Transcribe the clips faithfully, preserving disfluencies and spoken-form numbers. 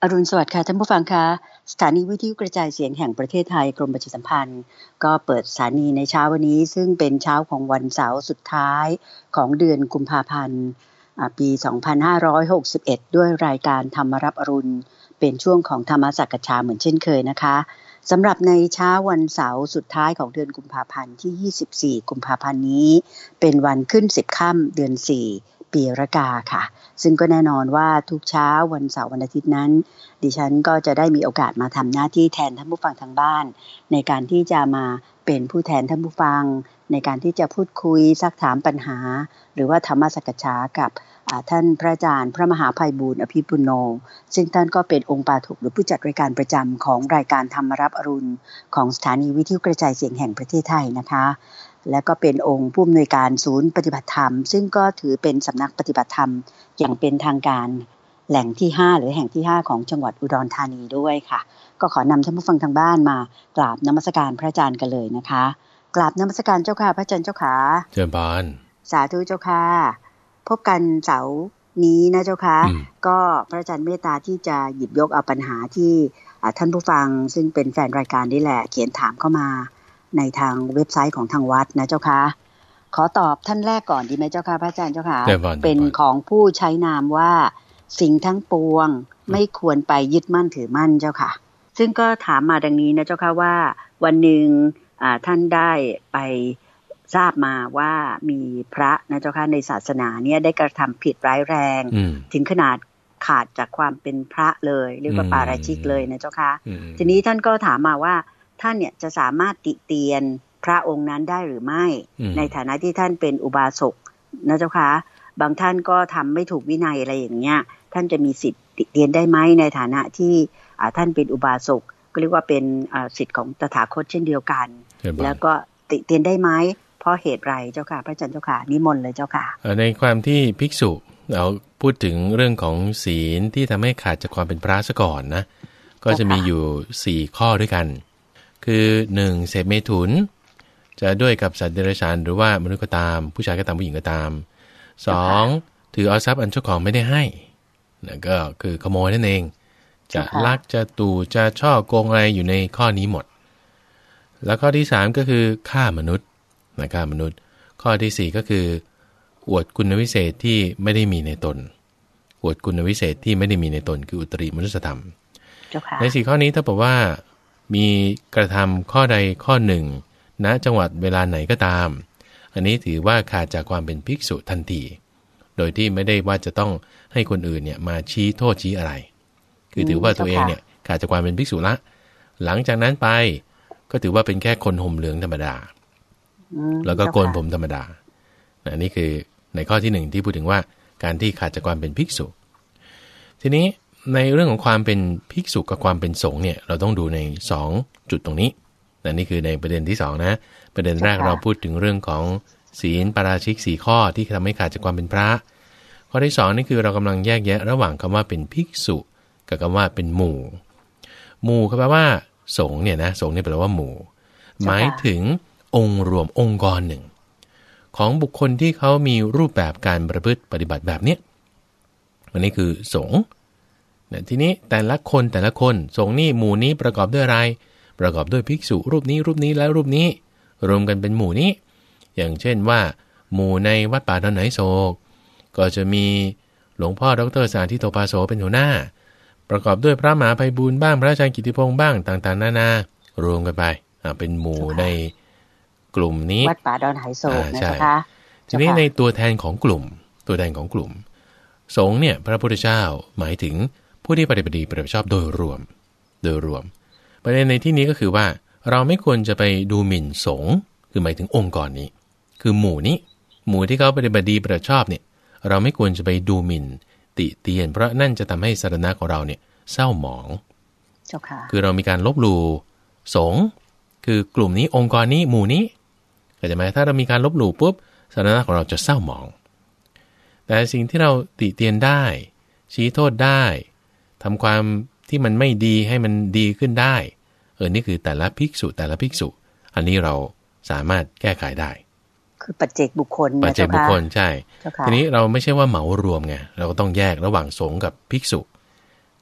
อรุณสวัสดิ์ค่ะท่านผู้ฟังคะสถานีวิทยุกระจายเสียงแห่งประเทศไทยกรมประชาสัมพันธ์ก็เปิดสถานีในเช้าวันนี้ซึ่งเป็นเช้าของวันเสาร์สุดท้ายของเดือนกุมภาพันธ์ปีสองพันห้าร้อยหกสิบเอ็ดด้วยรายการธรรมรับอรุณเป็นช่วงของธรรมสักชาเหมือนเช่นเคยนะคะสำหรับในเช้าวันเสาร์สุดท้ายของเดือนกุมภาพันธ์ที่ยี่สิบสี่กุมภาพันธ์นี้เป็นวันขึ้นสิบค่ำเดือนสี่ปีรากาค่ะซึ่งก็แน่นอนว่าทุกเช้าวันเสาร์วันอาทิตย์นั้นดิฉันก็จะได้มีโอกาสมาทำหน้าที่แทนท่านผู้ฟังทางบ้านในการที่จะมาเป็นผู้แทนท่านผู้ฟังในการที่จะพูดคุยซักถามปัญหาหรือว่าธรรมสักชากับท่านพระอาจารย์พระมหาไพบูลย์อภิปุโนซึ่งท่านก็เป็นองค์ปาถกหรือผู้จัดรายการประจำของรายการธรรมรับอรุณของสถานีวิทยุกระจายเสียงแห่งประเทศไทยนะคะและก็เป็นองค์ผู้อำนวยการศูนย์ปฏิบัติธรรมซึ่งก็ถือเป็นสำนักปฏิบัติธรรมอย่างเป็นทางการแหล่งที่ห้าหรือแห่งที่ห้าของจังหวัดอุดรธานีด้วยค่ะก็ขอนำท่านผู้ฟังทางบ้านมากราบนมัสการพระอาจารย์กันเลยนะคะกราบนมัสการเจ้าค่ะพระอาจารย์เจ้าค่ะเชิญบานสาธุเจ้าค่ะพบกันเสาร์นี้นะเจ้าค่ะก็พระอาจารย์เมตตาที่จะหยิบยกเอาปัญหาที่ท่านผู้ฟังซึ่งเป็นแฟนรายการนี่แหละเขียนถามเข้ามาในทางเว็บไซต์ของทางวัดนะเจ้าค่ะขอตอบท่านแรกก่อนดีไหมเจ้าค่ะพระอาจารย์เจ้าค่ะเป็นของผู้ใช้นามว่าสิ่งทั้งปวงไม่ควรไปยึดมั่นถือมั่นเจ้าค่ะซึ่งก็ถามมาดังนี้นะเจ้าค่ะว่าวันหนึ่งท่านได้ไปทราบมาว่ามีพระนะเจ้าค่ะในศาสนาเนี่ยได้กระทำผิดร้ายแรงถึงขนาดขาดจากความเป็นพระเลยเรียกว่าปาราชิกเลยนะเจ้าค่ะทีนี้ท่านก็ถามมาว่าท่านเนี่ยจะสามารถติเตียนพระองค์นั้นได้หรือไม่ในฐานะที่ท่านเป็นอุบาสกนะเจ้าค่ะบางท่านก็ทำไม่ถูกวินัยอะไรอย่างเงี้ยท่านจะมีสิทธิ์ติเตียนได้ไหมในฐานะที่ท่านเป็นอุบาสกก็เรียกว่าเป็นสิทธิ์ของตถาคตเช่นเดียวกันแล้วก็ติเตียนได้ไหมเพราะเหตุไรเจ้าค่ะพระอาจารย์เจ้าค่ะนิมนต์เลยเจ้าค่ะในความที่ภิกษุเราพูดถึงเรื่องของศีลที่ทำให้ขาดจากความเป็นพระซะก่อนนะก็จะมีอยู่สี่ข้อด้วยกันคือหนึ่งเสพเมถุนจะด้วยกับสัตว์เดรัจฉานหรือว่ามนุษย์ก็ตามผู้ชายก็ตามผู้หญิงก็ตามสองถือเอาทรัพย์อันเจ้าของไม่ได้ให้นั่นก็คือขโมยนั่นเองจะลักจะตู่จะช่อโกงอะไรอยู่ในข้อนี้หมดแล้วข้อที่สามก็คือฆ่ามนุษย์นะฆ่ามนุษย์ข้อที่สี่ก็คืออวดคุณวิเศษที่ไม่ได้มีในตนอวดคุณวิเศษที่ไม่ได้มีในตนคืออุตริมนุสธรรมในสี่ข้อนี้ถ้าบอกว่ามีกระทำข้อใดข้อหนึ่งณจังหวัดเวลาไหนก็ตามอันนี้ถือว่าขาดจากความเป็นภิกษุทันทีโดยที่ไม่ได้ว่าจะต้องให้คนอื่นเนี่ยมาชี้โทษชี้อะไรคือถือว่าตัวเองเนี่ยขาดจากความเป็นภิกษุละหลังจากนั้นไปก็ถือว่าเป็นแค่คนห่มเหลืองธรรมดาแล้วก็โกนผมธรรมดาอันนี้คือในข้อที่หนึ่งที่พูดถึงว่าการที่ขาดจากความเป็นภิกษุทีนี้ในเรื่องของความเป็นภิกษุกับความเป็นสงฆ์เนี่ยเราต้องดูในสองจุดตรงนี้นี่คือในประเด็นที่สองนะประเด็นแรกเราพูดถึงเรื่องของศีลปาราชิกสี่ข้อที่ทำให้ขาดจากความเป็นพระข้อที่สองนี่คือเรากำลังแยกแยะระหว่างคำว่าเป็นภิกษุกับคำว่าเป็นหมู่หมู่แปลว่าสงฆ์เนี่ยนะสงฆ์นี่แปลว่าหมู่หมายถึงองค์รวมองค์กรหนึ่งของบุคคลที่เขามีรูปแบบการประพฤติปฏิบัติแบบนี้อันนี้คือสงฆ์ทีนี้แต่ละคนแต่ละคนสงฆ์นี่หมู่นี้ประกอบด้วยอะไรประกอบด้วยภิกษุรูปนี้รูปนี้และรูปนี้รวมกันเป็นหมู่นี้อย่างเช่นว่าหมู่ในวัดป่าดอนไหนโศกก็จะมีหลวงพ่อดร.สาธิโตภาโสเป็นหัวหน้าประกอบด้วยพระมหาไพบูลย์บ้างพระอาจารย์กิติพงษ์บ้างต่างๆนานารวมกันไปเป็นหมู่ในกลุ่มนี้วัดป่าดอนไหโศกนะคะทีนี้ในตัวแทนของกลุ่มตัวแทนของกลุ่มสงฆ์เนี่ยพระพุทธเจ้าหมายถึงผู้ที่ปฏิบัติดีปฏิบัติชอบโดยรวมโดยรวมประเด็นในที่นี้ก็คือว่าเราไม่ควรจะไปดูหมิ่นสงฆ์คือหมายถึงองค์กรนี้คือหมู่นี้หมู่ที่เขาปฏิบัติดีปฏิบัติชอบเนี่ยเราไม่ควรจะไปดูหมิ่นติเตียนเพราะนั่นจะทำให้สรณะของเราเนี่ยเศร้าหมองคือเรามีการลบหลู่สงฆ์คือกลุ่มนี้องค์กรนี้หมู่นี้เข้าใจไหมถ้าเรามีการลบหลู่ปุ๊บสรณะของเราจะเศร้าหมองแต่สิ่งที่เราติเตียนได้ชี้โทษได้ทำความที่มันไม่ดีให้มันดีขึ้นได้เออนี่คือแต่ละภิกษุแต่ละภิกษุอันนี้เราสามารถแก้ไขได้คือปัจเจกบุคคลปัจเจกบุคคลใช่ทีนี้เราไม่ใช่ว่าเหมารวมไงเราก็ต้องแยกระหว่างสงฆ์กับภิกษุ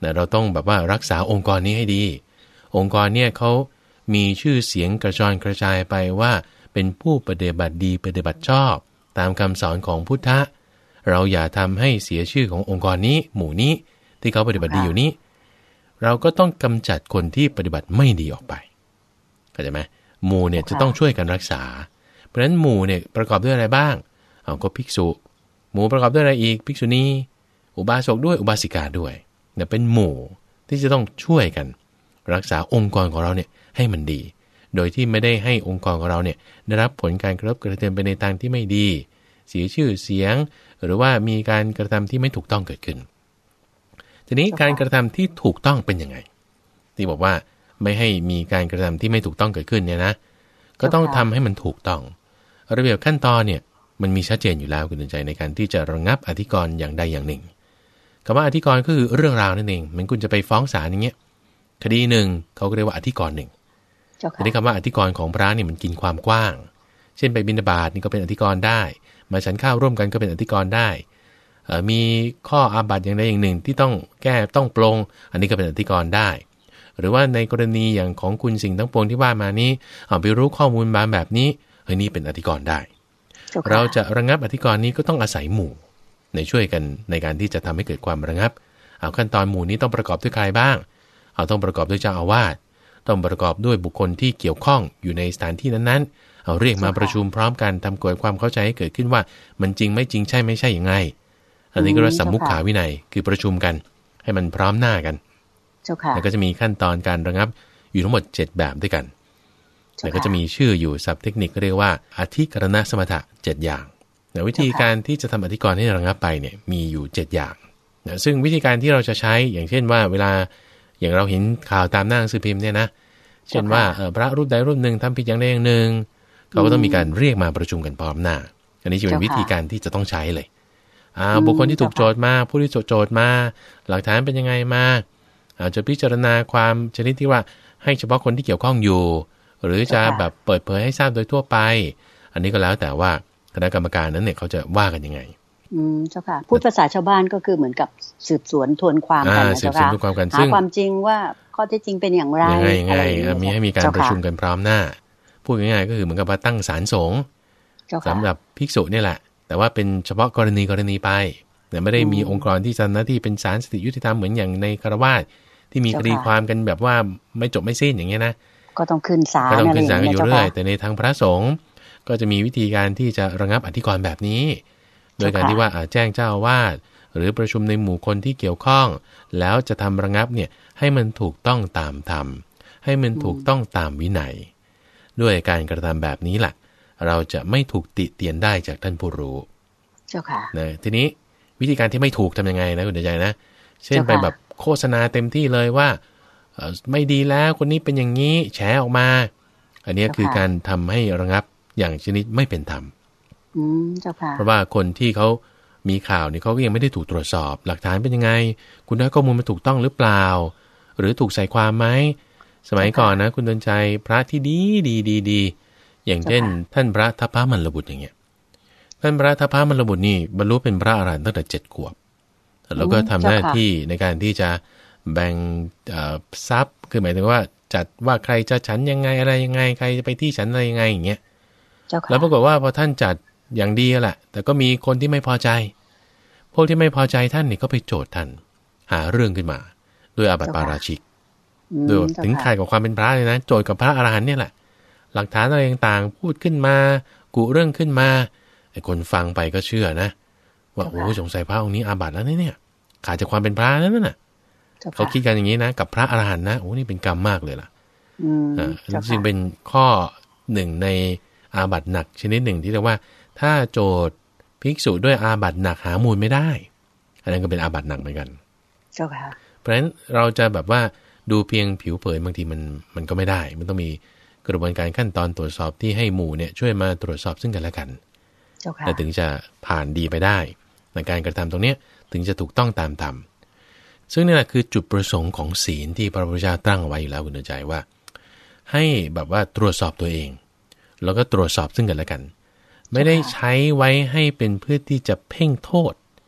นะเราต้องแบบว่ารักษาองค์กรนี้ให้ดีองค์กรเนี่ยเขามีชื่อเสียงกระจรกระจายไปว่าเป็นผู้ปฏิบัติดีปฏิบัติชอบตามคำสอนของพุทธะเราอย่าทำให้เสียชื่อขององค์กรนี้หมู่นี้ที่เขาปฏิบัติดีอยู่นี้เราก็ต้องกำจัดคนที่ปฏิบัติไม่ดีออกไปเข้าใจไหมหมู่เนี่ยจะต้องช่วยกันรักษาเพราะฉะนั้นหมู่เนี่ยประกอบด้วยอะไรบ้างเอาก็ภิกษุหมู่ประกอบด้วยอะไรอีกภิกษุณีอุบาสกด้วยอุบาสิกาด้วยเนี่ยเป็นหมู่ที่จะต้องช่วยกันรักษาองค์กรของเราเนี่ยให้มันดีโดยที่ไม่ได้ให้องค์กรของเราเนี่ยได้รับผลการกระทบกระเทือนไปในทางที่ไม่ดีเสียชื่อเสียงหรือว่ามีการกระทำที่ไม่ถูกต้องเกิดขึ้นทีนี้การกระทำที่ถูกต้องเป็นยังไงที่บอกว่าไม่ให้มีการกระทำที่ไม่ถูกต้องเกิดขึ้นเนี่ยนะก็ต้องทำให้มันถูกต้องระเบียบขั้นตอนเนี่ยมันมีชัดเจนอยู่แล้วคุณใจในการที่จะระงับอธิกรณ์อย่างใดอย่างหนึ่งคำว่าอธิกรณ์ก็คือเรื่องราวนั่นเองเหมือนคุณจะไปฟ้องศาลอย่างเงี้ยคดีหนึ่งเขาก็เรียกว่าอธิกรณ์หนึ่งทีนี้คำว่าอธิกรณ์ของพระนี่มันกินความกว้างเช่นไปบิณฑบาตนี่ก็เป็นอธิกรณ์ได้มาฉันข้าวร่วมกันก็เป็นอธิกรณ์ได้มีข้ออาบัติอย่างใดอย่างหนึ่งที่ต้องแก้ต้องปลงอันนี้ก็เป็นอธิกรณ์ได้หรือว่าในกรณีอย่างของคุณสิ่งทั้งปวงที่ว่ามานี้เอาไปรู้ข้อมูลมาแบบนี้เฮ้ยนี่เป็นอธิกรณ์ได้เราจะระงับอธิกรณ์นี้ก็ต้องอาศัยหมู่ในช่วยกันในการที่จะทำให้เกิดความระงับเอาขั้นตอนหมู่นี้ต้องประกอบด้วยใครบ้างเอาต้องประกอบด้วยเจ้าอาวาสต้องประกอบด้วยบุคคลที่เกี่ยวข้องอยู่ในสถานที่นั้นๆเอาเรียกมาประชุมพร้อมกันทำเกิดความเข้าใจให้เกิดขึ้นว่ามันจริงไม่จริงใช่ไม่ใช่อย่างไรอันนี้ก็เรียกสัมมุขขาวินัยคือประชุมกันให้มันพร้อมหน้ากันแล้วก็จะมีขั้นตอนการระงับอยู่ทั้งหมดเจ็ดแบบด้วยกันแล้วก็จะมีชื่ออยู่ศัพท์เทคนิคเรียกว่าอธิกรณสมถะเจ็ดอย่างวิธีการที่จะทำอธิกรณ์ให้ระงับไปเนี่ยมีอยู่เจ็ดอย่างซึ่งวิธีการที่เราจะใช้อย่างเช่นว่าเวลาอย่างเราเห็นข่าวตามหน้าหนังสือพิมพ์เนี่ยนะเช่นว่าพระรูปใดรูปหนึ่งทำผิดอย่างใดอย่างหนึ่งเขาก็ต้องมีการเรียกมาประชุมกันพร้อมหน้าอันนี้จะเป็นวิธีการที่จะต้องใช้เลยบุคคลที่ถูกโจทย์มาผู้ที่โจทย์มาหลักฐานเป็นยังไงมาจะพิจารณาความชนิดที่ว่าให้เฉพาะคนที่เกี่ยวข้องอยู่หรือจะแบบเปิดเผยให้ทราบโดยทั่วไปอันนี้ก็แล้วแต่ว่าคณะกรรมการนั้นเนี่ยเขาจะว่ากันยังไงอืมเจ้าค่ะพูดภาษาชาวบ้านก็คือเหมือนกับสืบสวนทวนความกันนะเจ้าค่ะหาความจริงว่าข้อเท็จจริงเป็นอย่างไรยังไงยังไงมีให้มีการประชุมกันพร้อมหน้าพูดง่ายๆก็คือเหมือนกับว่าตั้งศาลสงฆ์สำหรับภิกษุนี่แหละแต่ว่าเป็นเฉพาะกรณีกรณีไปแต่ไม่ได้มีองค์กรที่ทำหน้าที่เป็นศาลสถิตยุติธรรมเหมือนอย่างในคฤหัสถ์ที่มีคดีความกันแบบว่าไม่จบไม่สิ้นอย่างเงี้ยนะก็ต้องขึ้นศาลก็ต้องขึ้นศาลกันอยู่เรื่อยแต่ในทางพระสงฆ์ก็จะมีวิธีการที่จะระงับอธิกรณ์แบบนี้โดยการที่ว่าแจ้งเจ้าอาวาสหรือประชุมในหมู่คนที่เกี่ยวข้องแล้วจะทำระงับเนี่ยให้มันถูกต้องตามธรรมให้มันถูกต้องตามวินัยด้วยการกระทำแบบนี้แหละเราจะไม่ถูกติเตียนได้จากท่านผู้รู้เจ้าค่ะนะทีนี้วิธีการที่ไม่ถูกทำยังไงนะคุณเดชใจนะเช่นไปแบบโฆษณาเต็มที่เลยว่าไม่ดีแล้วคนนี้เป็นอย่างนี้แฉออกมาอันนี้คือการทำให้ระงับอย่างชนิดไม่เป็นธรรมเพราะว่าคนที่เขามีข่าวนี่เขาก็ยังไม่ได้ถูกตรวจสอบหลักฐานเป็นยังไงคุณได้ข้อมูลมันถูกต้องหรือเปล่าหรือถูกใส่ความไหมสมัยก่อนนะคุณดลใจพระที่ดีดีดีดีอย่างเช่นท่านพระทัพพระมรบุตรอย่างเงี้ยท่านพระทัพพระมรบุตรนี่บรรลุเป็นพระอรหันต์ตั้งแต่เจ็ดขวบแล้วก็ทำหน้าที่ในการที่จะแบ่งทรัพย์คือหมายถึงว่าจัดว่าใครจะฉันยังไงอะไรยังไงใครจะไปที่ฉันอะไรยังไงอย่างเงี้ยแล้วปรากฏว่าพอท่านจัดอย่างดีแหละแต่ก็มีคนที่ไม่พอใจพวกที่ไม่พอใจท่านนี่ก็ไปโจทย์ท่านหาเรื่องขึ้นมาด้วยอาบัติปาราชิกโดยถึงข่ายกับความเป็นพระเลยนะโจทย์กับพระอรหันต์เนี่ยแหละหลักฐานอะไรต่างๆพูดขึ้นมากุเรื่องขึ้นมาไอ้คนฟังไปก็เชื่อนะว่าโอ้สงสัยพระองค์นี้อาบัติแล้วเนี่ยขาดจากความเป็นพระนั่นน่ะเขาคิดกันอย่างนี้นะกับพระอรหันต์นะโอ้นี่เป็นกรรมมากเลยล่ะอ่าจึงเป็นข้อหนึ่งในอาบัติหนักชนิดหนึ่งที่เรียกว่าถ้าโจทย์ภิกษุด้วยอาบัติหนักหามูลไม่ได้อันนั้นก็เป็นอาบัติหนักเหมือนกันเจ้าค่ะเพราะฉะนั้นเราจะแบบว่าดูเพียงผิวเผินบางทีมันมันก็ไม่ได้มันต้องมีกระบวนการขั้นตอนตรวจสอบที่ให้หมู่เนี่ยช่วยมาตรวจสอบซึ่งกันและกันแต่ถึงจะผ่านดีไปได้ในการกระทำตรงนี้ถึงจะถูกต้องตามธรรมซึ่งนี่แหละคือจุดประสงค์ของศีลที่พระพุทธเจ้าตั้งเอาไว้อยู่แล้วคุณใจว่าให้แบบว่าตรวจสอบตัวเองแล้วก็ตรวจสอบซึ่งกันและกันไม่ได้ใช้ไว้ให้เป็นเพื่อที่จะเพ่งโทษ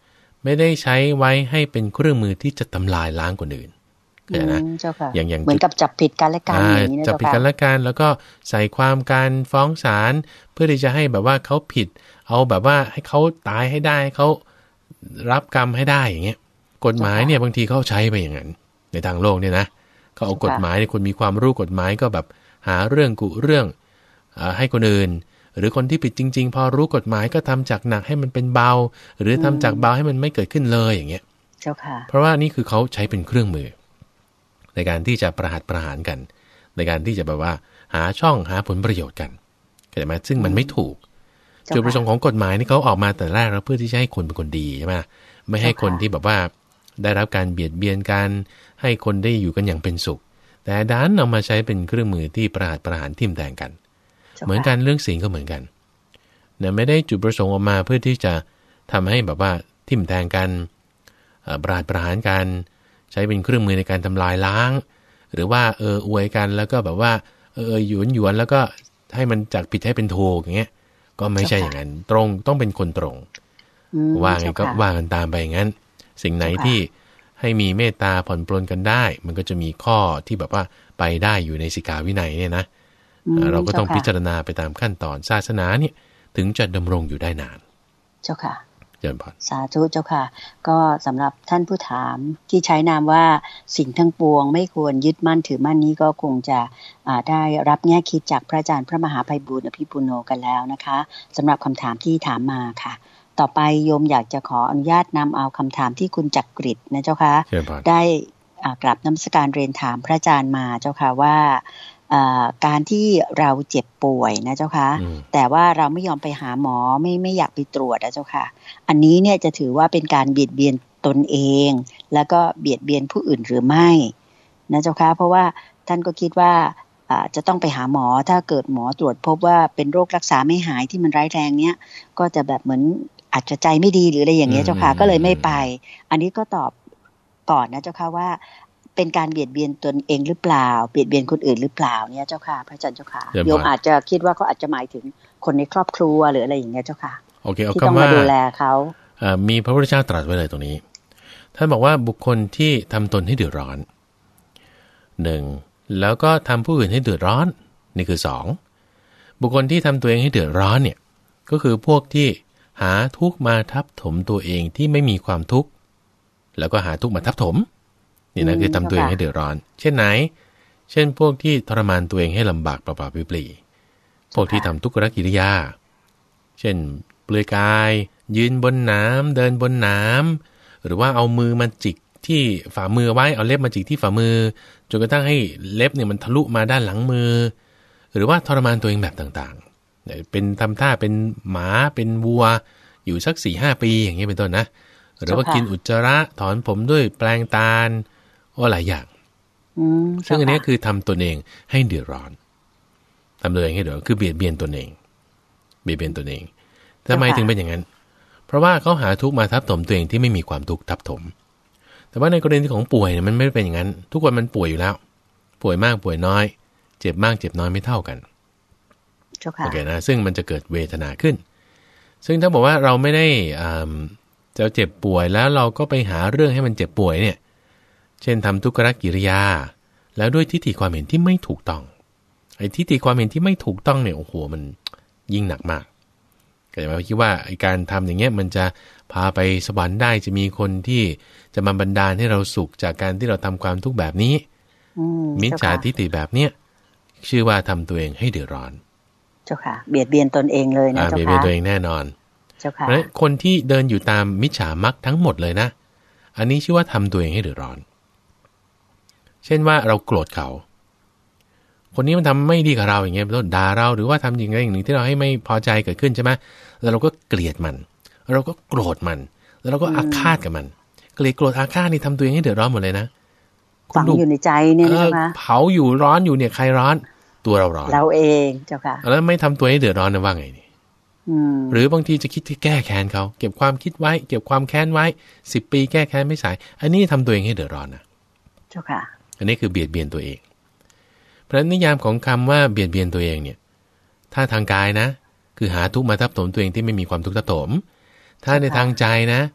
ไม่ได้ใช้ไว้ให้เป็นเครื่องมือที่จะทำลายล้างคนอื่นเข้าใจนะอย่างอย่างเหมือนกับจับผิดกันและกันอย่างนี้นะจับผิดกันและกันแล้วก็ใส่ความการฟ้องศาลเพื่อที่จะให้แบบว่าเขาผิดเอาแบบว่าให้เขาตายให้ได้เขารับกรรมให้ได้อย่างเงี้ยกฎหมายเนี่ยบางทีเขาใช้ไปอย่างนั้นในทางโลกเนี่ยนะเขาเอากฎหมายคนมีความรู้กฎหมายก็แบบหาเรื่องกุเรื่องให้คนอื่นหรือคนที่ผิดจริงๆพอรู้กฎหมายก็ทำจากหนักให้มันเป็นเบาหรือทำจากเบาให้มันไม่เกิดขึ้นเลยอย่างเงี้ยเจ้าค่ะเพราะว่านี่คือเขาใช้เป็นเครื่องมือในการที่จะประหัตประหารกันในการที่จะแบบว่าหาช่องหาผลประโยชน์กันเข้าใจไหมซึ่งมันไม่ถูกจุดประสงค์ของกฎหมายนี่เขาออกมาแต่แรกแล้วเพื่อที่จะให้คนเป็นคนดีใช่ไหมไม่ให้คนที่แบบว่าได้รับการเบียดเบียนกันให้คนได้อยู่กันอย่างเป็นสุขแต่ด้านเอามาใช้เป็นเครื่องมือที่ประหัตประหารทิ่มแทงกันเหมือนกันเรื่องศีลก็เหมือนกันเนี่ยไม่ได้จุดประสงค์ออกมาเพื่อที่จะทำให้แบบว่าทิ่มแทงกันประหัตประหารกันใช้เป็นเครื่องมือในการทำลายล้างหรือว่าเอออวยกันแล้วก็แบบว่าเออหยวนหยวนแล้วก็ให้มันจากผิดให้เป็นถูกอย่างเงี้ยก็ไม่ใช่อย่างนั้นตรงต้องเป็นคนตรงว่าไงก็ว่ากันตามไปอย่างนั้นสิ่งไหนที่ให้มีเมตตาผ่อนปลนกันได้มันก็จะมีข้อที่แบบว่าไปได้อยู่ในสิกขาวินัยเนี่ยนะเราก็ต้องพิจารณาไปตามขั้นตอนศาสนาเนี่ยถึงจะดำรงอยู่ได้นานเจ้าค่ะเจริญพรสาธุเจ้าค่ะก็สำหรับท่านผู้ถามที่ใช้นามว่าสิ่งทั้งปวงไม่ควรยึดมั่นถือมั่นนี้ก็คงจะได้รับแง่คิดจากพระอาจารย์พระมหาไพบูลย์อภิปุโนกันแล้วนะคะสำหรับคำถามที่ถามมาค่ะต่อไปโยมอยากจะขออนุญาตนำเอาคำถามที่คุณจักริดนะเจ้าค่ะได้กราบนมัสการเรียนถามพระอาจารย์มาเจ้าค่ะว่าการที่เราเจ็บป่วยนะเจ้าค่ะแต่ว่าเราไม่ยอมไปหาหมอไม่ไม่อยากไปตรวจนะเจ้าค่ะอันนี้เนี่ยจะถือว่าเป็นการเบียดเบียนตนเองแล้วก็เบียดเบียนผู้อื่นหรือไม่นะเจ้าค่ะเพราะว่าท่านก็คิดว่าจะต้องไปหาหมอถ้าเกิดหมอตรวจพบว่าเป็นโรครักษาไม่หายที่มันร้ายแรงเนี้ยก็จะแบบเหมือนอาจจะใจไม่ดีหรืออะไรอย่างเงี้ยเจ้าค่ะก็เลยไม่ไปอันนี้ก็ตอบก่อนนะเจ้าค่ะว่าเป็นการเบียดเบียนตนเองหรือเปล่าเบียดเบียนคนอื่นหรือเปล่าเนี่ยเจ้าค่ะพระอาจารย์เจ้าค่ะโยมอาจจะคิดว่าเขาอาจจะหมายถึงคนในครอบครัวหรืออะไรอย่างเงี้ยเจ้าค่ะโอเคเอาที่ต้องมาดูแลเขามีพระพุทธเจ้าตรัสไว้เลยตรงนี้ท่านบอกว่าบุคคลที่ทำตนให้เดือดร้อนหนึ่งแล้วก็ทำผู้อื่นให้เดือดร้อนนี่คือสองบุคคลที่ทำตัวเองให้เดือดร้อนเนี่ยก็คือพวกที่หาทุกข์มาทับถมตัวเองที่ไม่มีความทุกข์แล้วก็หาทุกข์มาทับถมนี่นะคือทำตัวเองให้เดือดร้อนเช่นไหนเช่นพวกที่ทรมานตัวเองให้ลำบากเปล่าๆปลีๆพวกที่ทำทุกขกิริยาเช่นเปลือยกายยืนบนน้ำเดินบนน้ำหรือว่าเอามือมาจิกที่ฝ่ามือไว้เอาเล็บมาจิกที่ฝ่ามือจนกระทั่งให้เล็บเนี่ยมันทะลุมาด้านหลังมือหรือว่าทรมานตัวเองแบบต่างๆเป็นทำท่าเป็นหมาเป็นวัวอยู่สัก สี่ห้า ปีอย่างนี้เป็นต้นนะหรือว่ากินอุจจาระถอนผมด้วยแปรงตาลว่าหลายอย่างซึ่งอันนี้คือทำตนเองให้เดือดร้อนทำตัวเองให้เดือดร้อนคือเบียดเบียนตนเองเบียดเบียนตนเองทำไมถึงเป็นอย่างนั้นเพราะว่าเขาหาทุกข์มาทับถมตัวเองที่ไม่มีความทุกข์ทับถมแต่ว่าในกรณีของป่วยเนี่ยมันไม่เป็นอย่างนั้นทุกคนมันป่วยอยู่แล้วป่วยมากป่วยน้อยเจ็บมากเจ็บน้อยไม่เท่ากันโอเคนะซึ่งมันจะเกิดเวทนาขึ้นซึ่งถ้าบอกว่าเราไม่ได้จะเจ็บป่วยแล้วเราก็ไปหาเรื่องให้มันเจ็บป่วยเนี่ยเช่นทำทุกขกิริยาแล้วด้วยทิฏฐิความเห็นที่ไม่ถูกต้องไอ้ทิฏฐิความเห็นที่ไม่ถูกต้องเนี่ยโอ้โหมันยิ่งหนักมากก็จะมาคิดว่าไอ้การทำอย่างเงี้ยมันจะพาไปสวรรค์ได้จะมีคนที่จะมาบันดาลให้เราสุขจากการที่เราทำความทุกข์แบบนี้มิจฉาทิฏฐิแบบเนี้ยชื่อว่าทำตัวเองให้เดือดร้อนเจ้าค่ะเบียดเบียนตนเองเลยนะเจ้าค่ะเบียดเบียนตัวเองแน่นอนเจ้าค่ะเพราะคนที่เดินอยู่ตามมิจฉามรรคทั้งหมดเลยนะอันนี้ชื่อว่าทำตัวเองให้เดือดร้อนเช่นว่าเราโกรธเขาคนนี้มันทำไม่ดีกับเราอย่างเงี้ยเป็นต้นด่าเราหรือว่าทำอย่างไรอย่างหนึ่งที่เราให้ไม่พอใจเกิดขึ้นใช่ไหมแล้วเราก็เกลียดมันเราก็โกรธมันแล้วเราก็อาฆาตกับมันเกลียดโกรธอาฆาตนี่ทำตัวเองให้เดือดร้อนหมดเลยนะฝังอยู่ในใจเนี่ยนะคะเผาอยู่ร้อนอยู่เนี่ยใครร้อนตัวเราร้อนเราเองเจ้าค่ะแล้วไม่ทำตัวให้เดือดร้อนนะว่าไงนี่หรือบางทีจะคิดที่แก้แค้นเขาเก็บความคิดไว้เก็บความแค้นไว้สิบปีแก้แค้นไม่สายอันนี้ทำตัวเองให้เดือดร้อนนะเจ้าค่ะอันนี้คือเบียดเบียนตัวเองเพราะนิยามของคำว่าเบียดเบียนตัวเองเนี่ยถ้าทางกายนะคือหาทุกข์มาทับถมตัวเองที่ไม่มีความทุกข์ทับถมถ้าในทางใจนะ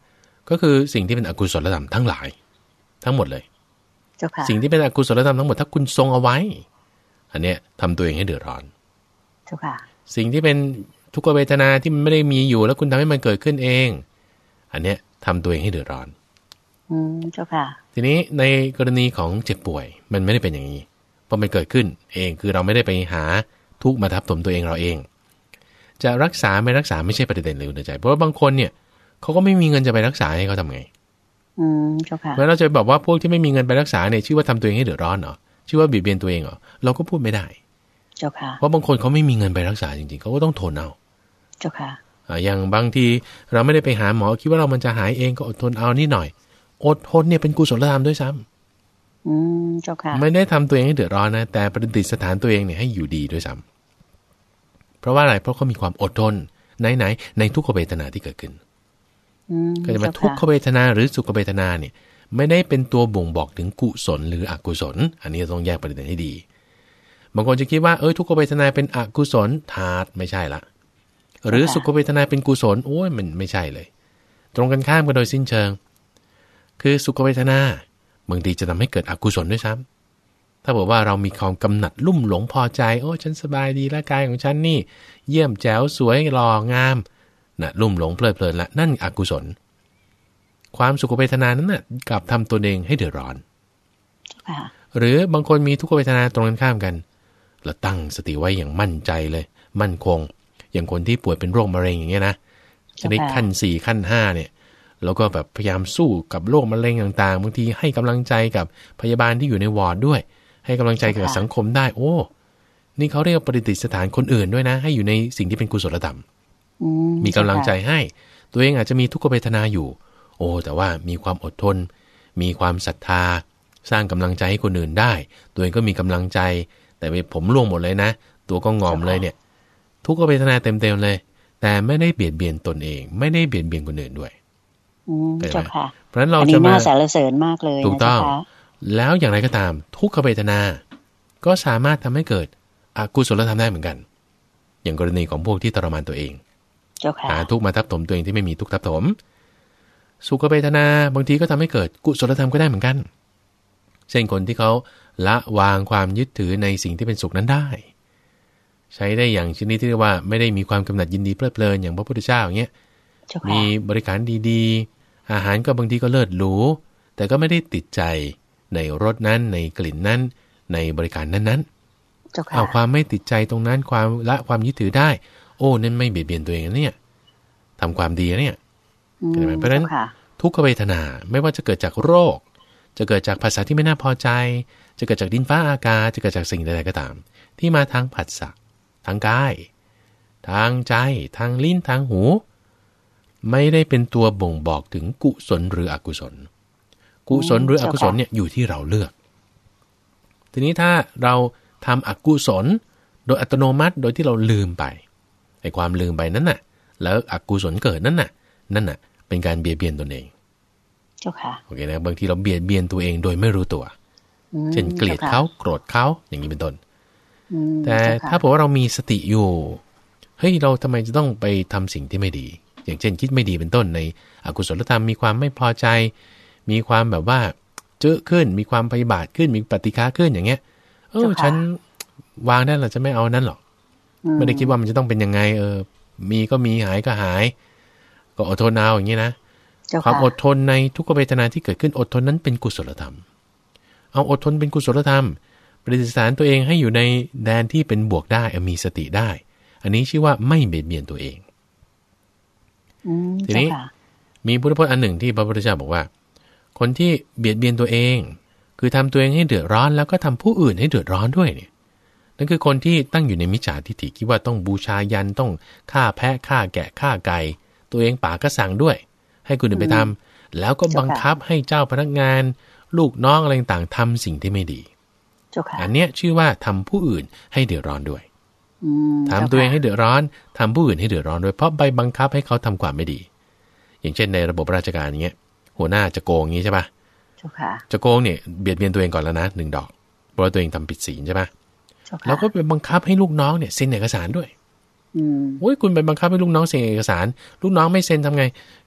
ก็คือสิ่งที่เป็นอกุศลธรรมทั้งหลายทั้งหมดเลยเจ้าค่ะสิ่งที่เป็นอกุศลธรรมทั้งหมดถ้าคุณทรงเอาไว้อันเนี้ยทำตัวเองให้เดือดร้อนเจ้าค่ะสิ่งที่เป็นทุกขเวทนาที่มันไม่ได้มีอยู่แล้วคุณทำให้มันเกิดขึ้นเองอันเนี้ยทำตัวเองให้เดือดร้อนอืมเจ้าค่ะทีนี้ในกรณีของเจ็บป่วยมันไม่ได้เป็นอย่างนี้เพราะมันเกิดขึ้นเองคือเราไม่ได้ไปหาทุกข์มาทับถมตัวเองเราเองจะรักษาไม่รักษาไม่ใช่ประเด็นเลยในใจเพราะว่าบางคนเนี่ยเขาก็ไม่มีเงินจะไปรักษาให้เขาทำไงอืมเจ้าค่ะแล้วเราจะบอกว่าพวกที่ไม่มีเงินไปรักษาเนี่ยชื่อว่าทำตัวเองให้เดือดร้อนเหรอชื่อว่าเบียดเบียนตัวเองเหรอเราก็พูดไม่ได้เจ้าค่ะเพราะบางคนเขาไม่มีเงินไปรักษาจริงๆเขาก็ต้องทนเอาเจ้าค่ะอย่างบางทีเราไม่ได้ไปหาหมอคิดว่าเรามันจะหายเองก็อดทนเอานิดหน่อยอดทนเนี่ยเป็นกุศลธรรมด้วยซ้ำอืมเจ้าค่ะไม่ได้ทำตัวเองให้เดือดร้อนนะแต่ประดิษฐานตัวเองเนี่ยให้อยู่ดีด้วยซ้ำเพราะว่าอะไรเพราะเขามีความอดทนไหนๆในทุกขเวทนาที่เกิดขึ้นก็จะมาทุกขเวทนาหรือสุขเวทนาเนี่ยไม่ได้เป็นตัวบ่งบอกถึงกุศลหรืออกุศลอันนี้ต้องแยกประเด็นให้ดีบางคนจะคิดว่าเออทุกขเวทนาเป็นอกุศลธาตุไม่ใช่ละหรือสุขเวทนาเป็นกุศลโอ้ยมันไม่ใช่เลยตรงกันข้ามกันโดยสิ้นเชิงคือสุขเวทนาบางทีจะทำให้เกิดอกุศลด้วยซ้ำถ้าบอกว่าเรามีความกำหนัดลุ่มหลงพอใจโอ้ฉันสบายดีร่างกายของฉันนี่เยี่ยมแจ๋วสวยหล่องามน่ะลุ่มหลงเพลิดเพลินละนั่นอกุศลความสุขเวทนานั้นน่ะกลับทำตัวเองให้เดือดร้อนหรือบางคนมีทุกขเวทนาตรงกันข้ามกันเราตั้งสติไว้อย่างมั่นใจเลยมั่นคงอย่างคนที่ป่วยเป็นโรคมะเร็งอย่างเงี้ยนะชนิดขั้นสี่ขั้นห้าเนี่ยแล้วก็แบบพยายามสู้กับโรคมะเร็งต่างๆบางทีให้กำลังใจกับพยาบาลที่อยู่ในวอร์ดด้วยให้กำลังใจกับสังคมได้โอ้นี่เขาเรียกปฏิติสถานคนอื่นด้วยนะให้อยู่ในสิ่งที่เป็นกุศลธรรมมีกำลังใจให้ตัวเองอาจจะมีทุกขเวทนาอยู่โอ้แต่ว่ามีความอดทนมีความศรัทธาสร้างกำลังใจให้คนอื่นได้ตัวเองก็มีกำลังใจแต่ไปผมร่วงหมดเลยนะตัวก็งอมเลยเนี่ยทุกขเวทนาเต็มๆเลยแต่ไม่ได้เบียดเบียนตนเองไม่ได้เบียดเบียนคนอื่นด้วยเจ้าค่ะเพราะฉะนั้นเราจะมาน่าสรรเสริญมากเลยถูกต้องแล้วอย่างไรก็ตามทุกขเวทนาก็สามารถทำให้เกิดอกุศลธรรมได้เหมือนกันอย่างกรณีของพวกที่ทรมานตัวเองหาทุกข์มาทับถมตัวเองที่ไม่มีทุกข์ทับถมสุขเวทนาบางทีก็ทำให้เกิดกุศลธรรมก็ได้เหมือนกันเช่นคนที่เขาละวางความยึดถือในสิ่งที่เป็นสุขนั้นได้ใช้ได้อย่างชนิดที่เรียกว่าไม่ได้มีความกำหนัดยินดีเพลิดเพลินอย่างพระพุทธเจ้าอย่างเงี้ยมีบริการดีๆอาหารก็บางทีก็เลิศหรูแต่ก็ไม่ได้ติดใจในรสนั้นในกลิ่นนั้นในบริการนั้นๆเอาความไม่ติดใจตรงนั้นความละความยึดถือได้โอ้นั่นไม่เบียดเบียนตัวเองเนี่ยทำความดีเนี่ยเพราะฉะนั้นทุกขเวทนาไม่ว่าจะเกิดจากโรคจะเกิดจากภาษาที่ไม่น่าพอใจจะเกิดจากดินฟ้าอากาศจะเกิดจากสิ่งใดๆก็ตามที่มาทางผัสสะทางกายทางใจทางลิ้นทางหูไม่ได้เป็นตัวบ่งบอกถึงกุศลหรืออกุศลกุศลหรืออกุศลเนี่ยอยู่ที่เราเลือกทีนี้ถ้าเราทำอกุศลโดยอัตโนมัติโดยที่เราลืมไปไอ้ความลืมไปนั้นน่ะแล้วอกุศลเกิดนั้นน่ะนั่นน่ะเป็นการเบียดเบียนตนเองเจ้าค่ะโอเคนะบางทีเราเบียดเบียนตัวเองโดยไม่รู้ตัวเช่นเกลียดเขาโกรธเขาอย่างนี้เป็นต้นแต่ถ้าบอกว่าเรามีสติอยู่เฮ้ยเราทำไมจะต้องไปทำสิ่งที่ไม่ดีอย่างเช่นคิดไม่ดีเป็นต้นในอกุศลธรรมมีความไม่พอใจมีความแบบว่าเจอขึ้นมีความพยาบาทขึ้นมีปฏิฆาขึ้นอย่างเงี้ยเออฉันวางได้เราจะไม่เอานั้นหรอกไม่ได้คิดว่ามันจะต้องเป็นยังไงเออมีก็มีหายก็หายก็อดทนเอาอย่างนี้นะความอดทนในทุกขเวทนาที่เกิดขึ้นอดทนนั้นเป็นกุศลธรรมเอาอดทนเป็นกุศลธรรมปฏิสถานตัวเองให้อยู่ในแดนที่เป็นบวกได้มีสติได้อันนี้ชื่อว่าไม่เบียดเบียนตัวเองทีนี้มีพุทธพจน์อันหนึ่งที่พระพุทธเจ้าบอกว่าคนที่เบียดเบียนตัวเองคือทำตัวเองให้เดือดร้อนแล้วก็ทำผู้อื่นให้เดือดร้อนด้วยเนี่ยนั่นคือคนที่ตั้งอยู่ในมิจฉาทิฏฐิคิดว่าต้องบูชายันต้องฆ่าแพะฆ่าแกะฆ่าไก่ตัวเองป่าก็สั่งด้วยให้คนอื่นไปทำแล้วก็บังคับให้เจ้าพนักงานลูกน้องอะไรต่างๆทำสิ่งที่ไม่ดีอันเนี้ยชื่อว่าทำผู้อื่นให้เดือดร้อนด้วยทำตัวเองให้เดือดร้อนทำผู้อื่นให้เดือดร้อนด้วยเพราะใบบังคับให้เขาทำความไม่ดีอย่างเช่นในระบบราชการอย่างเงี้ยหัวหน้าจะโกงงี้ใช่ปะจะโกงเนี่ยเบียดเบียนตัวเองก่อนแล้วนะหนึ่งดอกเพราะว่าตัวเองทำผิดศีลใช่ปะแล้วก็ไปบังคับให้ลูกน้องเนี่ยเซ็นเอกสารด้วยโอ้ยคุณไปบังคับให้ลูกน้องเซ็นเอกสารลูกน้องไม่เซ็นทำไง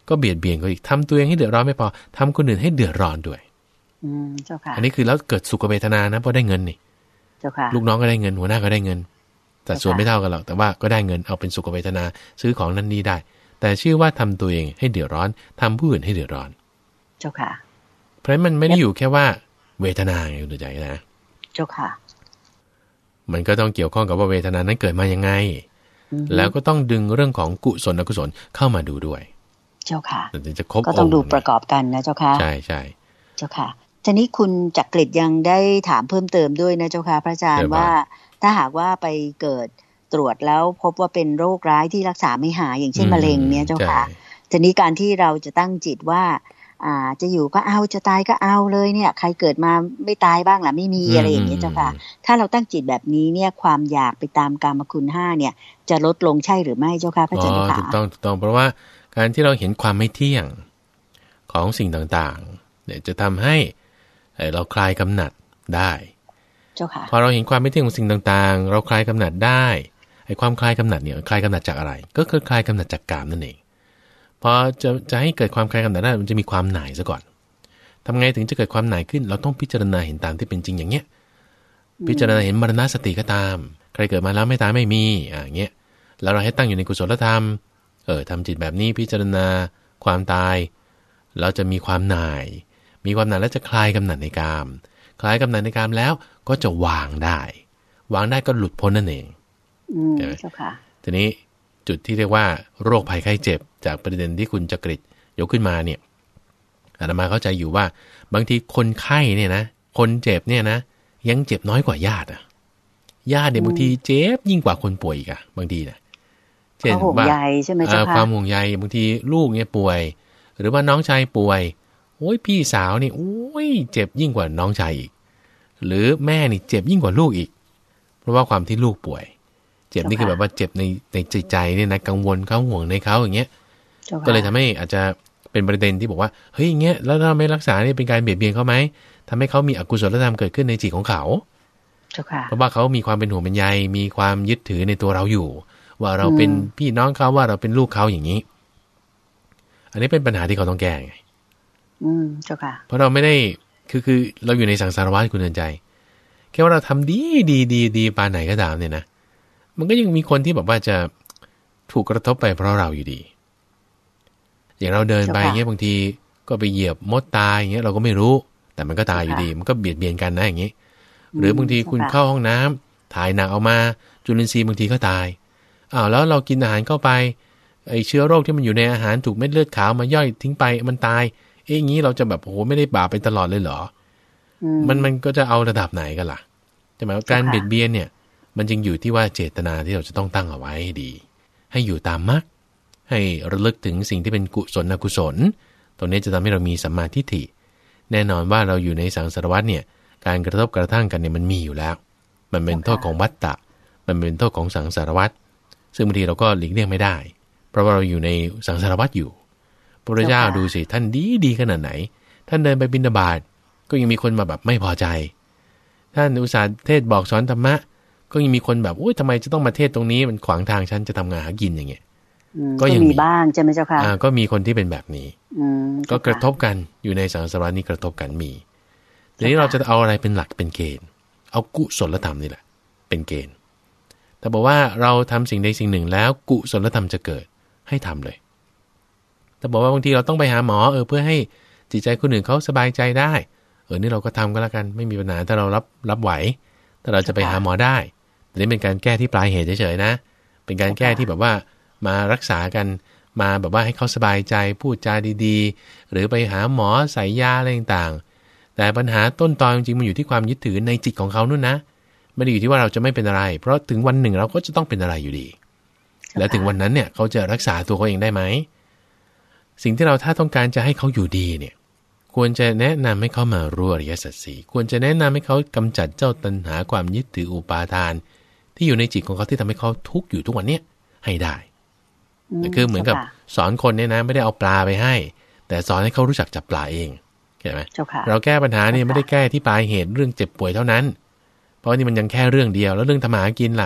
ก็เบียดเบียนเขาอีกทำตัวเองให้เดือดร้อนไม่พอทำคนอื่นให้เดือดร้อนด้วยอืมเจ้าค่ะอันนี้คือแล้วเกิดสุขเวทนานะเพราะได้เงินนี่เจ้าค่ะลูกน้องก็ได้เงินหัวหน้าก็ได้เงินแต่ส่วนไม่เท่ากันหรอกแต่ว่าก็ได้เงินเอาเป็นสุขเวทนาซื้อของนั่นนี่ได้แต่ชื่อว่าทำตัวเองให้เดือดร้อนทำผู้อื่นให้เดือดร้อนเจ้าค่ะเพราะฉะนั้นมันไม่ได้อยู่แค่ว่าเวทนาอยู่ในใจนะเจ้าค่ะมันก็ต้องเกี่ยวข้องกับว่าเวทนานั้นเกิดมายังไงแล้วก็ต้องดึงเรื่องของกุศลอกุศลเข้ามาดูด้วยเจ้าค่ะจะครบก็ต้องดูประกอบกันนะเจ้าค่ะใช่ใช่เจ้าค่ะทีนี้คุณจักริดยังได้ถามเพิ่มเติมด้วยนะเจ้าค่ะพระอาจารย์ว่าถ้าหากว่าไปเกิดตรวจแล้วพบว่าเป็นโรคร้ายที่รักษาไม่หายอย่างเช่นมะเร็งเนี่ยเจ้าค่ะทีนี้การที่เราจะตั้งจิตว่าอ่าจะอยู่ก็เอาจะตายก็เอาเลยเนี่ยใครเกิดมาไม่ตายบ้างล่ะไม่มีอะไรอย่างนี้เจ้าค่ะถ้าเราตั้งจิตแบบนี้เนี่ยความอยากไปตามกามคุณห้าเนี่ยจะลดลงใช่หรือไม่เจ้าค่ะพระอาจารย์ค่ะถูกต้องถูกต้องเพราะว่าการที่เราเห็นความไม่เที่ยงของสิ่งต่างๆเนี่ยจะทำให้เราคลายกำหนัดได้เจ้าค่ะพอเราเห็นความไม่เที่ยงของสิ่งต่างๆเราคลายกำหนัดได้ไอ้ความคลายกำหนัดเนี่ยคลายกำหนัดจากอะไรก็คือคลายกำหนัดจากกามนั่นเองพอจะจะให้เกิดความคลายกำหนัดได้มันจะมีความหน่ายซะก่อนทำไงถึงจะเกิดความหน่ายขึ้นเราต้องพิจารณาเห็นตามที่เป็นจริงอย่างเงี้ยพิจารณาเห็นมรณสติก็ตามใครเกิดมาแล้วไม่ตายไม่มีอ่าอย่างเงี้ยแล้วเราให้ตั้งอยู่ในกุศลธรรมเออทำจิตแบบนี้พิจารณาความตายเราจะมีความหน่ายมีความหน่ายแล้วจะคลายกำหนัดในกามคลายกำหนัดในกามแล้วก็จะวางได้วางได้ก็หลุดพ้นนั่นเองอืมเจ้าค่ะทีนี้จุดที่เรียกว่าโรคภัยไข้เจ็บจากประเด็นที่คุณจักริดยกขึ้นมาเนี่ยอาตมาเข้าใจอยู่ว่าบางทีคนไข้เนี่ยนะคนเจ็บเนี่ยนะยังเจ็บน้อยกว่าญาติอ่ะญาติเนี่ยบางทีเจ็บยิ่งกว่าคนป่วยอีกอ่ะบางทีนะเช่นว่าใช่ไหมเจ้าค่ะความห่วงใยบางทีลูกเนี่ยป่วยหรือว่าน้องชายป่วยโอ้ยพี่สาวนี่โอ้ยเจ็บยิ่งกว่าน้องชายอีกหรือแม่นี่เจ็บยิ่งกว่าลูกอีกเพราะว่าความที่ลูกป่วยเจ็บนี่คือแบบว่าเจ็บในในใจใจเนี่ยนะกังวลเขาห่วงในเขาอย่างเงี้ยก็เลยทำให้อาจจะเป็นประเด็นที่บอกว่าเฮ้ยอย่างเงี้ยแล้วถ้าไม่รักษาเนี่ยเป็นการเบียดเบียนเขาไหมทำให้เขามีอกุศลธรรมเกิดขึ้นในจิตของเขาเพราะว่าเขามีความเป็นห่วงเป็นใยมีความยึดถือในตัวเราอยู่ว่าเราเป็นพี่น้องเขาว่าเราเป็นลูกเขาอย่างนี้อันนี้เป็นปัญหาที่เขาต้องแก้ไงอืมเจ้าค่ะเพราะเราไม่ได้คือคือเราอยู่ในสังสารวัฏคุณเดินใจแค่ว่าเราทำดีดีดีดีปานไหนก็ตามเนี่ยนะมันก็ยังมีคนที่แบบว่าจะถูกกระทบไปเพราะเราอยู่ดีอย่างเราเดินไปเงี้ยบางทีก็ไปเหยียบมดตายอย่างเงี้ยเราก็ไม่รู้แต่มันก็ตายอยู่ดีมันก็เบียดเบียนกันนะอย่างงี้หรือบางทีคุณเข้าห้องน้ำถ่ายหนักออกมาจุลินทรีย์บางทีก็ตายอ้าวแล้วเรากินอาหารเข้าไปไอเชื้อโรคที่มันอยู่ในอาหารถูกเม็ดเลือดขาวมาย่อยทิ้งไปมันตายเอ๊ะงี้เราจะแบบโอ้โหไม่ได้บาปไปตลอดเลยเหรอมันมันก็จะเอาระดับไหนกันล่ะใช่ไหมการเบียดเบียนเนี่ยมันจึงอยู่ที่ว่าเจตนาที่เราจะต้องตั้งเอาไว้ให้ดีให้อยู่ตามมรรคให้ระลึกถึงสิ่งที่เป็นกุศลอกุศลตรงนี้จะทำให้เรามีสัมมาทิฏฐิแน่นอนว่าเราอยู่ในสังสารวัฏเนี่ยการกระทบกระทั่งกันเนี่ยมันมีอยู่แล้วมันเป็นโทษของวัฏฏะมันเป็นโทษของสังสารวัฏซึ่งบางทีเราก็หลีกเลี่ยงไม่ได้เพราะว่าเราอยู่ในสังสารวัฏอยู่พระพุทธเจ้าดูสิท่านดีดีขนาดไหนท่านเดินไปบิณฑบาตก็ยังมีคนมาแบบไม่พอใจท่านอุตส่าห์เทศบอกสอนธรรมะก็ยังมีคนแบบโอ๊ยทำไมจะต้องมาเทศตรงนี้มันขวางทางฉันจะทำงานหากินอย่างเงี้ยก็ยังมีบ้างใช่ไหมเจ้าค่ะอ่าก็มีคนที่เป็นแบบนี้ก็กระทบกันอยู่ในสังสารวัฏนี้กระทบกันมีทีนี้เราจะเอาอะไรเป็นหลักเป็นเกณฑ์เอากุศลธรรมนี่แหละเป็นเกณฑ์แต่บอกว่าเราทำสิ่งใดสิ่งหนึ่งแล้วกุศลธรรมจะเกิดให้ทำเลยแต่บอกว่าบางทีเราต้องไปหาหมอเออเพื่อให้จิตใจคนอื่นเขาสบายใจได้เออนี่เราก็ทำก็แล้วกันไม่มีปัญหาถ้าเรารับรับไหวถ้าเราจะไปหาหมอได้แต่นี่เป็นการแก้ที่ปลายเหตุเฉยๆนะเป็นการแก้ที่แบบว่ามารักษากันมาแบบว่าให้เขาสบายใจพูดจาดีๆหรือไปหาหมอใส่ยาอะไรต่างๆแต่ปัญหาต้นตอจริงๆมันอยู่ที่ความยึดถือในจิตของเขานู่นนะไม่ได้อยู่ที่ว่าเราจะไม่เป็นอะไรเพราะถึงวันหนึ่งเราก็จะต้องเป็นอะไรอยู่ดีและถึงวันนั้นเนี่ยเขาจะรักษาตัวเขาเองได้ไหมสิ่งที่เราถ้าต้องการจะให้เขาอยู่ดีเนี่ยควรจะแนะนำให้เขามารู้อริยสัจสี่ควรจะแนะนำให้เขากำจัดเจ้าตัณหาความยึดถืออุปาทานที่อยู่ในจิตของเขาที่ทำให้เขาทุกข์อยู่ทุกวันเนี้ยให้ได้คือเหมือนกับสอนคนเนี่ยนะไม่ได้เอาปลาไปให้แต่สอนให้เขารู้จักจับปลาเองเข้าใจไหมเราแก้ปัญหาเนี่ยไม่ได้แก้ที่ปลายเหตุเรื่องเจ็บป่วยเท่านั้นเพราะนี่มันยังแค่เรื่องเดียวแล้วเรื่องทำมาหากินล่ะ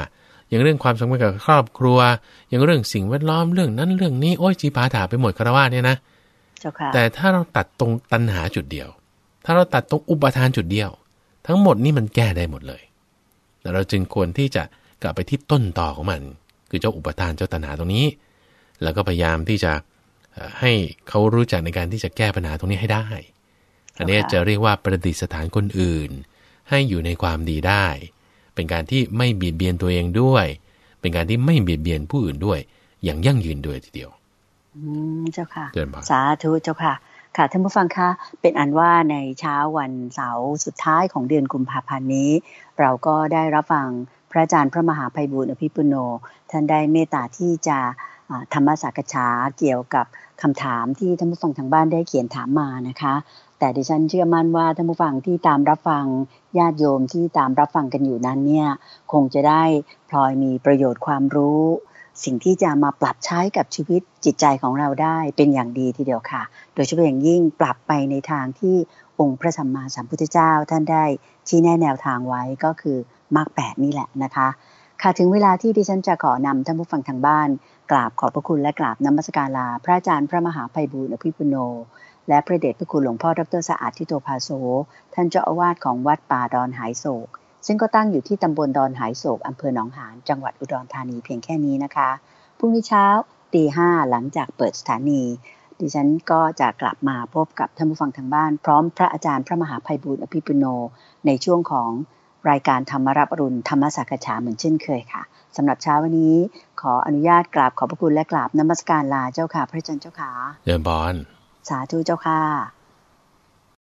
อย่างเรื่องความสัมพันธ์กับครอบครัวอย่างเรื่องสิ่งแวดล้อมเรื่องนั้นเรื่องนี้โอ้ยจีปาถาไปหมดคารวะเนี่ยนะแต่ถ้าเราตัดตรงตัณหาจุดเดียวถ้าเราตัดตรงอุปทานจุดเดียวทั้งหมดนี่มันแก้ได้หมดเลยแต่เราจึงควรที่จะกลับไปที่ต้นต่อของมันคือเจ้าอุปทานเจ้าตัณหาตรงนี้แล้วก็พยายามที่จะให้เขารู้จักในการที่จะแก้ปัญหาตรงนี้ให้ได้อันนี้จะเรียกว่าประดิษฐานคนอื่นให้อยู่ในความดีได้เป็นการที่ไม่เบียดเบียนตัวเองด้วยเป็นการที่ไม่เบียดเบียนผู้อื่นด้วยอย่างยั่งยืนด้วยทีเดียวอืมเจ้าค่ะสาธุเจ้าค่ะค่ะท่านผู้ฟังคะเป็นอันว่าในเช้าวันเสาร์สุดท้ายของเดือนกุมภาพันธ์นี้เราก็ได้รับฟังพระอาจารย์พระมหาไพบูลย์อภิปุโนท่านได้เมตตาที่จะธรรมสักษาเกี่ยวกับคำถามที่ท่านผู้ฟังทางบ้านได้เขียนถามมานะคะแต่ดิฉันเชื่อมั่นว่าท่านผู้ฟังที่ตามรับฟังญาติโยมที่ตามรับฟังกันอยู่นั้นเนี่ยคงจะได้พลอยมีประโยชน์ความรู้สิ่งที่จะมาปรับใช้กับชีวิตจิตใจของเราได้เป็นอย่างดีทีเดียวค่ะโดยเฉพาะอย่างยิ่งปรับไปในทางที่องค์พระสัมมาสัมพุทธเจ้าท่านได้ชี้แนะแนวทางไว้ก็คือมรรคแปดนี่แหละนะคะค่ะถึงเวลาที่ดิฉันจะขอนำท่านผู้ฟังทางบ้านกราบขอบพระคุณและกราบนมัสการลาพระอาจารย์พระมหาไพบูลย์อภิปุโนและพระเดชพระคุณหลวงพ่อดร.สะอาดทิโตภาโสท่านเจ้าอาวาสของวัดป่าดอนหายโศกซึ่งก็ตั้งอยู่ที่ตำบลดอนหายโศกอำเภอหนองหานจังหวัดอุดรธานีเพียงแค่นี้นะคะพรุ่งนี้เช้าตีห้าหลังจากเปิดสถานีดิฉันก็จะกลับมาพบกับท่านผู้ฟังทางบ้านพร้อมพระอาจารย์พระมหาไพบูลย์อภิปุโนในช่วงของรายการธรรมรับอรุณธรรมสักษาเหมือนเช่นเคยค่ะสำหรับเช้าวันนี้ขออนุญาตกราบขอบพระคุณและกราบนมัสการลาเจ้าค่ะพระอาจารย์เจ้าค่ะเดินบอนสาธุเจ้าค่ะ